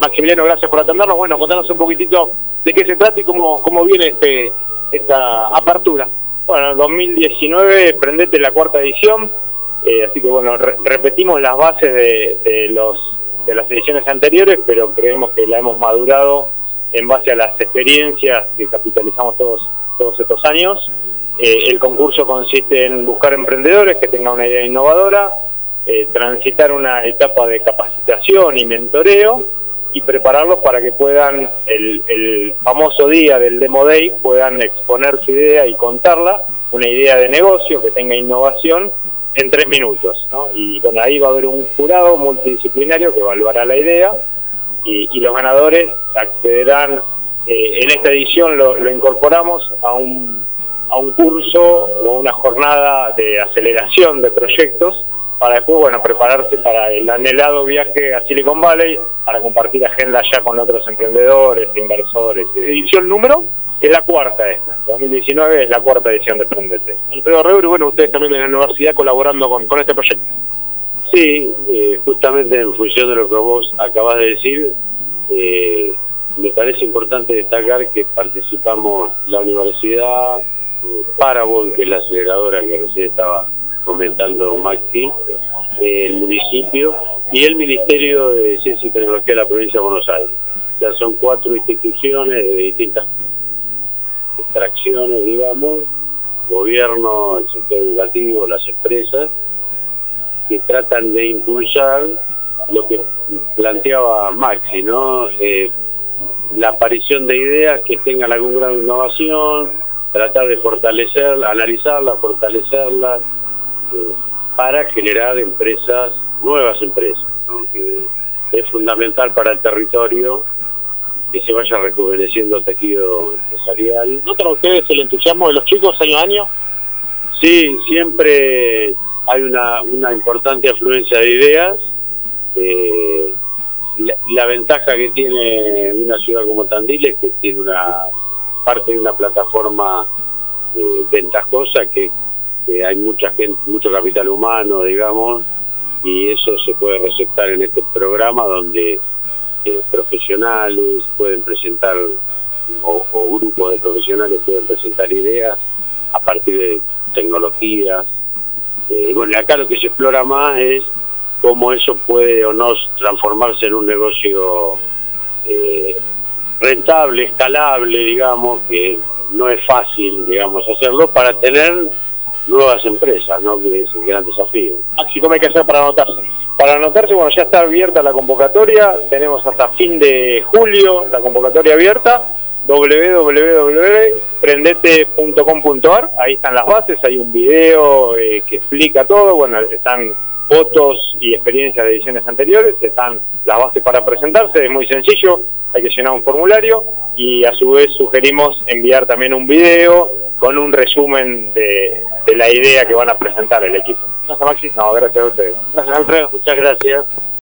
Maximiliano, gracias por atendernos. Bueno, contanos un poquitito de qué se trata y cómo viene esta apertura. Bueno, en 2019 Prendete la cuarta edición, así que bueno, repetimos las bases de las ediciones anteriores, pero creemos que la hemos madurado en base a las experiencias que capitalizamos todos estos años. El concurso consiste en buscar emprendedores que tengan una idea innovadora, transitar una etapa de capacitación y mentoreo y prepararlos para que puedan, el famoso día del Demo Day, puedan exponer su idea y contarla, una idea de negocio que tenga innovación en 3 minutos, ¿no? Y bueno, ahí va a haber un jurado multidisciplinario que evaluará la idea y los ganadores accederán, en esta edición lo incorporamos a un curso o una jornada de aceleración de proyectos para después, bueno, prepararse para el anhelado viaje a Silicon Valley, para compartir agenda ya con otros emprendedores, inversores. ¿Edición número? Es la cuarta esta, 2019 es la cuarta edición de Prendete. Alfredo Reuri, bueno, ustedes también en la universidad colaborando con este proyecto. Sí, justamente en función de lo que vos acabás de decir, me parece importante destacar que participamos la universidad, Parabon, que es la aceleradora que recién estaba comentando Maxi, el municipio y el Ministerio de Ciencia y Tecnología de la provincia de Buenos Aires. O sea, son 4 instituciones de distintas extracciones, digamos, gobierno, el sector educativo, las empresas, que tratan de impulsar lo que planteaba Maxi, ¿no? La aparición de ideas que tengan algún grado de innovación, tratar de fortalecerlas, analizarlas, fortalecerlas, para generar nuevas empresas, ¿no? Que es fundamental para el territorio que se vaya rejuveneciendo el tejido empresarial. ¿Notan ustedes el entusiasmo de los chicos año a año? Sí, siempre hay una importante afluencia de ideas. La ventaja que tiene una ciudad como Tandil es que tiene una parte de una plataforma ventajosa, que hay mucha gente, mucho capital humano, digamos, y eso se puede receptar en este programa donde profesionales pueden presentar, o grupos de profesionales pueden presentar ideas a partir de tecnologías. Y bueno, acá lo que se explora más es cómo eso puede o no transformarse en un negocio rentable, escalable, digamos, que no es fácil, digamos, hacerlo para tener nuevas empresas, ¿no? Que es el gran desafío. Maxi, ¿cómo hay que hacer para anotarse? Para anotarse, bueno, ya está abierta la convocatoria, tenemos hasta fin de julio la convocatoria abierta, www.prendete.com.ar, ahí están las bases, hay un video que explica todo, bueno, están fotos y experiencias de ediciones anteriores, están las bases para presentarse, es muy sencillo, hay que llenar un formulario y a su vez sugerimos enviar también un video con un resumen de la idea que van a presentar el equipo. Gracias, Maxi. No, gracias a ustedes. Gracias, Alfredo. Muchas gracias.